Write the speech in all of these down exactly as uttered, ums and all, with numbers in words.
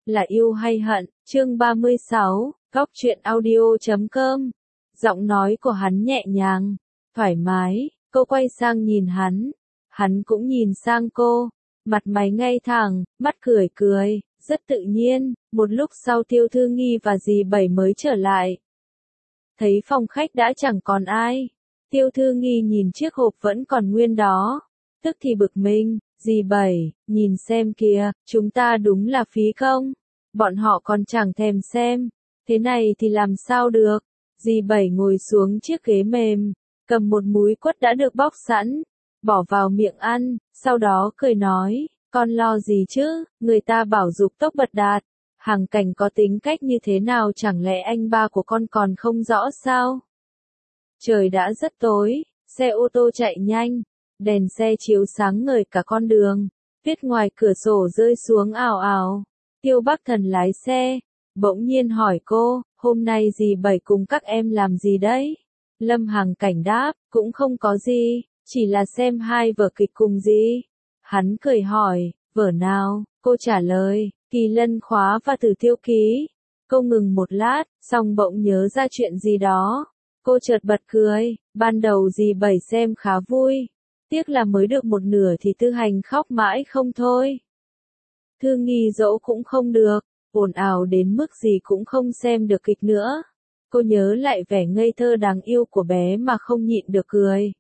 là yêu hay hận, chương ba mươi sáu, góc truyện audio chấm com. Giọng nói của hắn nhẹ nhàng, thoải mái, cô quay sang nhìn hắn, hắn cũng nhìn sang cô, mặt mày ngay thẳng, mắt cười cười, rất tự nhiên. Một lúc sau Tiêu Thư Nghi và dì Bảy mới trở lại. Thấy phòng khách đã chẳng còn ai, Tiêu Thư Nghi nhìn chiếc hộp vẫn còn nguyên đó, tức thì bực mình. Dì Bảy, nhìn xem kìa, chúng ta đúng là phí công. Bọn họ còn chẳng thèm xem. Thế này thì làm sao được? Dì Bảy ngồi xuống chiếc ghế mềm, cầm một múi quất đã được bóc sẵn, bỏ vào miệng ăn, sau đó cười nói, con lo gì chứ, người ta bảo dục tốc bật đạt. Hằng Cảnh có tính cách như thế nào, chẳng lẽ anh ba của con còn không rõ sao? Trời đã rất tối, xe ô tô chạy nhanh. Đèn xe chiếu sáng ngời cả con đường, tuyết ngoài cửa sổ rơi xuống ào ào. Tiêu Bắc Thần lái xe, bỗng nhiên hỏi cô, hôm nay dì Bảy cùng các em làm gì đấy? Lâm Hằng Cảnh đáp, cũng không có gì, chỉ là xem hai vở kịch cùng dì. Hắn cười hỏi, vở nào? Cô trả lời, Kỳ Lân Khóa và Tử Tiêu Ký. Cô ngừng một lát, xong bỗng nhớ ra chuyện gì đó. Cô chợt bật cười, ban đầu dì Bảy xem khá vui. Tiếc là mới được một nửa thì Tư Hành khóc mãi không thôi. Thư Nghi dỗ cũng không được, ồn ào đến mức gì cũng không xem được kịch nữa. Cô nhớ lại vẻ ngây thơ đáng yêu của bé mà không nhịn được cười.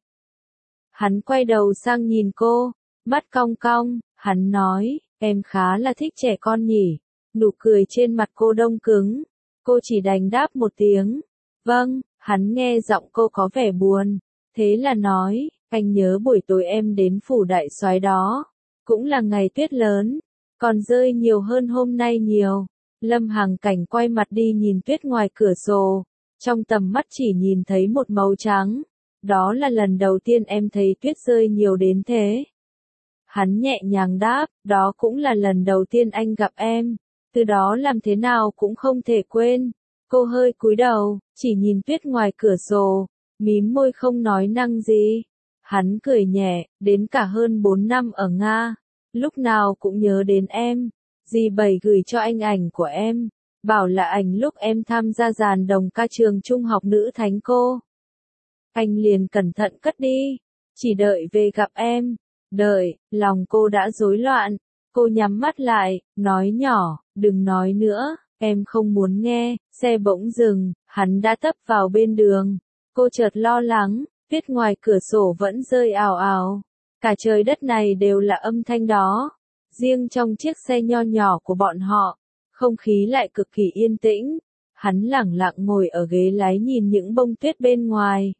Hắn quay đầu sang nhìn cô, mắt cong cong, hắn nói, em khá là thích trẻ con nhỉ. Nụ cười trên mặt cô đông cứng, cô chỉ đành đáp một tiếng. Vâng, hắn nghe giọng cô có vẻ buồn, thế là nói, anh nhớ buổi tối em đến phủ đại soái đó, cũng là ngày tuyết lớn, còn rơi nhiều hơn hôm nay nhiều. Lâm Hằng Cảnh quay mặt đi nhìn tuyết ngoài cửa sổ, trong tầm mắt chỉ nhìn thấy một màu trắng, đó là lần đầu tiên em thấy tuyết rơi nhiều đến thế. Hắn nhẹ nhàng đáp, đó cũng là lần đầu tiên anh gặp em, từ đó làm thế nào cũng không thể quên. Cô hơi cúi đầu, chỉ nhìn tuyết ngoài cửa sổ, mím môi không nói năng gì. Hắn cười nhẹ, đến cả hơn bốn năm ở Nga, lúc nào cũng nhớ đến em. Dì Bảy gửi cho anh ảnh của em, bảo là ảnh lúc em tham gia dàn đồng ca trường trung học nữ Thánh Cô. Anh liền cẩn thận cất đi, chỉ đợi về gặp em. Đợi, lòng cô đã rối loạn, cô nhắm mắt lại, nói nhỏ, đừng nói nữa, em không muốn nghe. Xe bỗng dừng, hắn đã tấp vào bên đường, cô chợt lo lắng. Tuyết ngoài cửa sổ vẫn rơi ào ào, cả trời đất này đều là âm thanh đó. Riêng trong chiếc xe nho nhỏ của bọn họ, không khí lại cực kỳ yên tĩnh. Hắn lẳng lặng ngồi ở ghế lái nhìn những bông tuyết bên ngoài.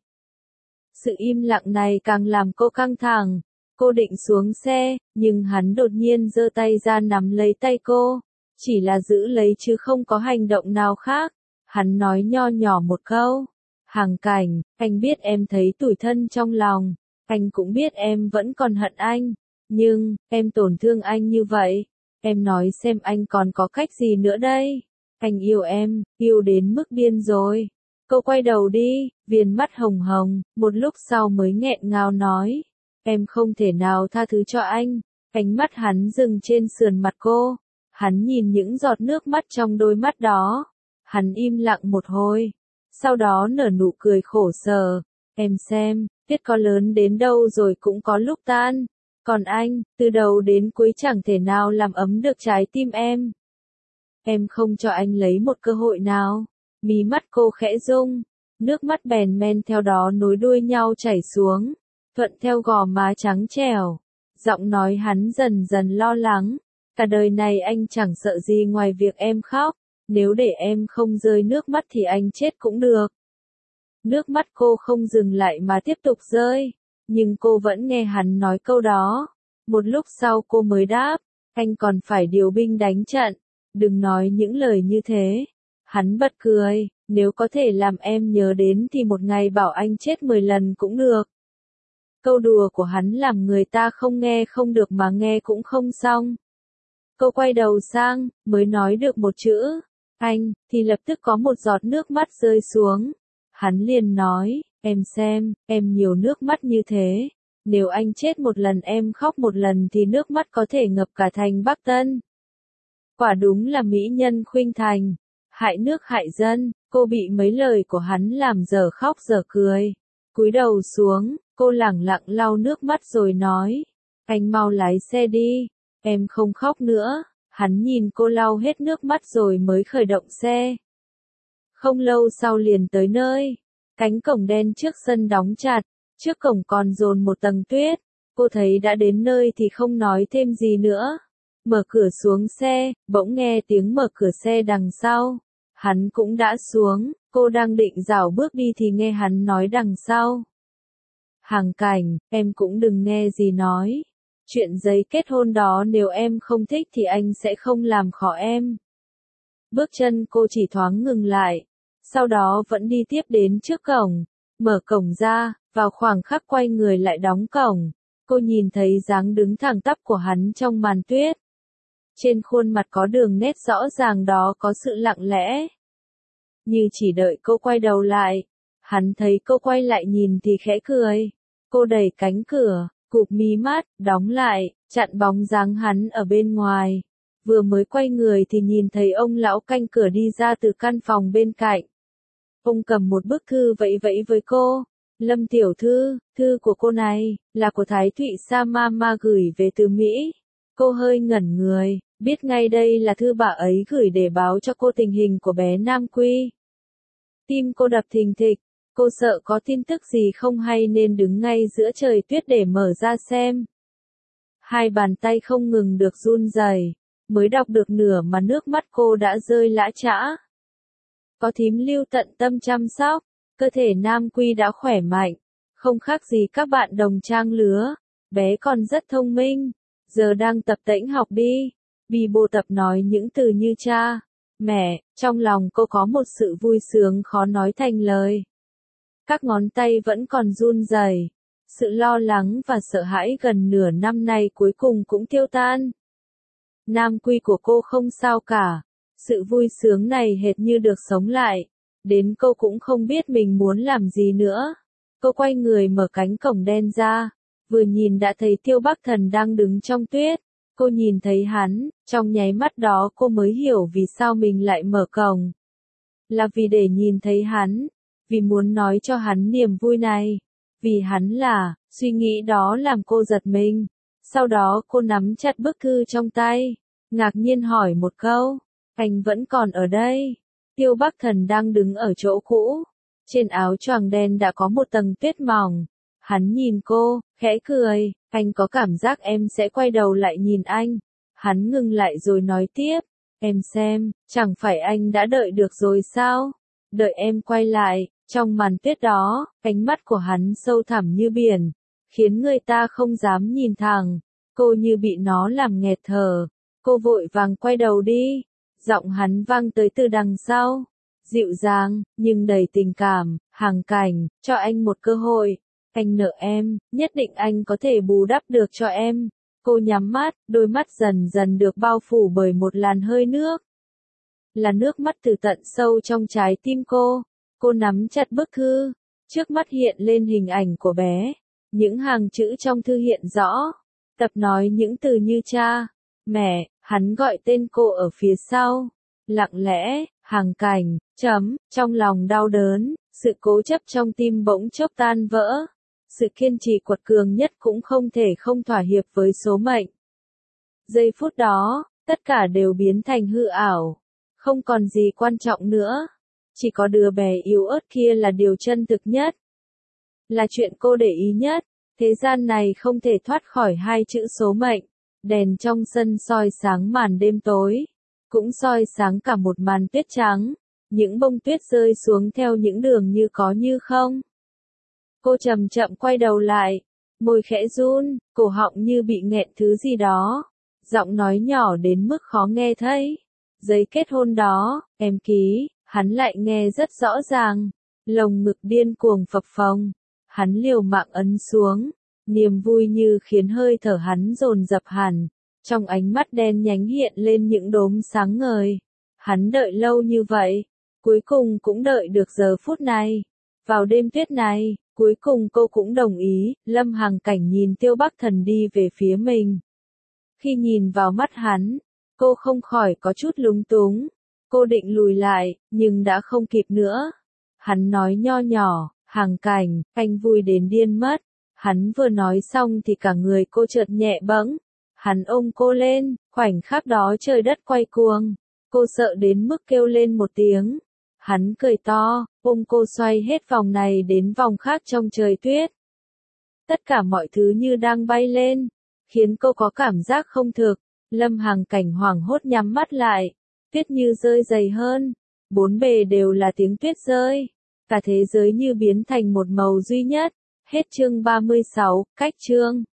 Sự im lặng này càng làm cô căng thẳng. Cô định xuống xe, nhưng hắn đột nhiên giơ tay ra nắm lấy tay cô, chỉ là giữ lấy chứ không có hành động nào khác. Hắn nói nho nhỏ một câu. Hằng Cảnh, anh biết em thấy tủi thân trong lòng, anh cũng biết em vẫn còn hận anh, nhưng, em tổn thương anh như vậy, em nói xem anh còn có cách gì nữa đây? Anh yêu em, yêu đến mức điên rồi. Cô quay đầu đi, viền mắt hồng hồng, một lúc sau mới nghẹn ngào nói, em không thể nào tha thứ cho anh. Ánh mắt hắn dừng trên sườn mặt cô, hắn nhìn những giọt nước mắt trong đôi mắt đó, hắn im lặng một hồi. Sau đó nở nụ cười khổ sở, em xem, tuyết có lớn đến đâu rồi cũng có lúc tan, còn anh, từ đầu đến cuối chẳng thể nào làm ấm được trái tim em. Em không cho anh lấy một cơ hội nào. Mí mắt cô khẽ rung, nước mắt bèn men theo đó nối đuôi nhau chảy xuống, thuận theo gò má trắng trẻo. Giọng nói hắn dần dần lo lắng, cả đời này anh chẳng sợ gì ngoài việc em khóc. Nếu để em không rơi nước mắt thì anh chết cũng được. Nước mắt cô không dừng lại mà tiếp tục rơi, nhưng cô vẫn nghe hắn nói câu đó. Một lúc sau cô mới đáp, anh còn phải điều binh đánh trận, đừng nói những lời như thế. Hắn bật cười, nếu có thể làm em nhớ đến thì một ngày bảo anh chết mười lần cũng được. Câu đùa của hắn làm người ta không nghe không được mà nghe cũng không xong. Cô quay đầu sang, mới nói được một chữ, anh, thì lập tức có một giọt nước mắt rơi xuống. Hắn liền nói, em xem, em nhiều nước mắt như thế. Nếu anh chết một lần em khóc một lần thì nước mắt có thể ngập cả thành Bắc Tân. Quả đúng là mỹ nhân khuynh thành, hại nước hại dân, cô bị mấy lời của hắn làm giờ khóc giờ cười. Cúi đầu xuống, cô lẳng lặng lau nước mắt rồi nói, anh mau lái xe đi, em không khóc nữa. Hắn nhìn cô lau hết nước mắt rồi mới khởi động xe. Không lâu sau liền tới nơi, cánh cổng đen trước sân đóng chặt, trước cổng còn dồn một tầng tuyết. Cô thấy đã đến nơi thì không nói thêm gì nữa. Mở cửa xuống xe, bỗng nghe tiếng mở cửa xe đằng sau. Hắn cũng đã xuống, cô đang định rảo bước đi thì nghe hắn nói đằng sau. Hàng Cảnh, em cũng đừng nghe gì nói. Chuyện giấy kết hôn đó nếu em không thích thì anh sẽ không làm khó em. Bước chân cô chỉ thoáng ngừng lại, sau đó vẫn đi tiếp đến trước cổng, mở cổng ra, vào khoảng khắc quay người lại đóng cổng. Cô nhìn thấy dáng đứng thẳng tắp của hắn trong màn tuyết. Trên khuôn mặt có đường nét rõ ràng đó có sự lặng lẽ. Như chỉ đợi cô quay đầu lại. Hắn thấy cô quay lại nhìn thì khẽ cười. Cô đẩy cánh cửa, cụp mí mắt, đóng lại, chặn bóng dáng hắn ở bên ngoài. Vừa mới quay người thì nhìn thấy ông lão canh cửa đi ra từ căn phòng bên cạnh. Ông cầm một bức thư vẫy vẫy với cô. Lâm tiểu thư, thư của cô này, là của Thái Thụy Sa Mama gửi về từ Mỹ. Cô hơi ngẩn người, biết ngay đây là thư bà ấy gửi để báo cho cô tình hình của bé Nam Quy. Tim cô đập thình thịch, cô sợ có tin tức gì không hay nên đứng ngay giữa trời tuyết để mở ra xem. Hai bàn tay không ngừng được run rẩy, mới đọc được nửa mà nước mắt cô đã rơi lã chã. Có thím Lưu tận tâm chăm sóc, cơ thể Nam Quy đã khỏe mạnh, không khác gì các bạn đồng trang lứa, bé còn rất thông minh, giờ đang tập tễnh học đi. Bì bô tập nói những từ như cha, mẹ, trong lòng cô có một sự vui sướng khó nói thành lời. Các ngón tay vẫn còn run rẩy, sự lo lắng và sợ hãi gần nửa năm nay cuối cùng cũng tiêu tan. Nam Quy của cô không sao cả, sự vui sướng này hệt như được sống lại, đến cô cũng không biết mình muốn làm gì nữa. Cô quay người mở cánh cổng đen ra, vừa nhìn đã thấy Tiêu Bắc Thần đang đứng trong tuyết. Cô nhìn thấy hắn, trong nháy mắt đó cô mới hiểu vì sao mình lại mở cổng. Là vì để nhìn thấy hắn, vì muốn nói cho hắn niềm vui này, vì hắn là, suy nghĩ đó làm cô giật mình. Sau đó cô nắm chặt bức thư trong tay, ngạc nhiên hỏi một câu, anh vẫn còn ở đây? Tiêu Bắc Thần đang đứng ở chỗ cũ, trên áo choàng đen đã có một tầng tuyết mỏng. Hắn nhìn cô, khẽ cười, anh có cảm giác em sẽ quay đầu lại nhìn anh. Hắn ngừng lại rồi nói tiếp, em xem, chẳng phải anh đã đợi được rồi sao? Đợi em quay lại. Trong màn tuyết đó, ánh mắt của hắn sâu thẳm như biển, khiến người ta không dám nhìn thẳng. Cô như bị nó làm nghẹt thở. Cô vội vàng quay đầu đi. Giọng hắn vang tới từ đằng sau, dịu dàng, nhưng đầy tình cảm, Hàng Cảnh, cho anh một cơ hội. Anh nợ em, nhất định anh có thể bù đắp được cho em. Cô nhắm mắt, đôi mắt dần dần được bao phủ bởi một làn hơi nước. Là nước mắt từ tận sâu trong trái tim cô. Cô nắm chặt bức thư, trước mắt hiện lên hình ảnh của bé. Những hàng chữ trong thư hiện rõ. Tập nói những từ như cha, mẹ, hắn gọi tên cô ở phía sau. Lặng lẽ, Hàng Cảnh, chấm, trong lòng đau đớn, sự cố chấp trong tim bỗng chốc tan vỡ. Sự kiên trì quật cường nhất cũng không thể không thỏa hiệp với số mệnh. Giây phút đó, tất cả đều biến thành hư ảo. Không còn gì quan trọng nữa. Chỉ có đứa bé yếu ớt kia là điều chân thực nhất. Là chuyện cô để ý nhất. Thế gian này không thể thoát khỏi hai chữ số mệnh. Đèn trong sân soi sáng màn đêm tối. Cũng soi sáng cả một màn tuyết trắng. Những bông tuyết rơi xuống theo những đường như có như không. Cô chậm chậm quay đầu lại. Môi khẽ run, cổ họng như bị nghẹn thứ gì đó. Giọng nói nhỏ đến mức khó nghe thấy. Giấy kết hôn đó, em ký. Hắn lại nghe rất rõ ràng. Lồng ngực điên cuồng phập phồng. Hắn liều mạng ấn xuống. Niềm vui như khiến hơi thở hắn dồn dập hẳn. Trong ánh mắt đen nhánh hiện lên những đốm sáng ngời. Hắn đợi lâu như vậy. Cuối cùng cũng đợi được giờ phút này. Vào đêm tuyết này, cuối cùng cô cũng đồng ý. Lâm Hàng Cảnh nhìn Tiêu Bắc Thần đi về phía mình. Khi nhìn vào mắt hắn, Cô không khỏi có chút lúng túng. Cô định lùi lại, nhưng đã không kịp nữa. Hắn nói nho nhỏ, Hàng Cảnh, anh vui đến điên mất. Hắn vừa nói xong thì cả người cô chợt nhẹ bẫng. Hắn ôm cô lên, khoảnh khắc đó trời đất quay cuồng. Cô sợ đến mức kêu lên một tiếng. Hắn cười to, ôm cô xoay hết vòng này đến vòng khác trong trời tuyết. Tất cả mọi thứ như đang bay lên, khiến cô có cảm giác không thực. Lâm Hàng Cảnh hoảng hốt nhắm mắt lại, tuyết như rơi dày hơn, bốn bề đều là tiếng tuyết rơi, cả thế giới như biến thành một màu duy nhất. Hết chương ba mươi sáu, cách chương.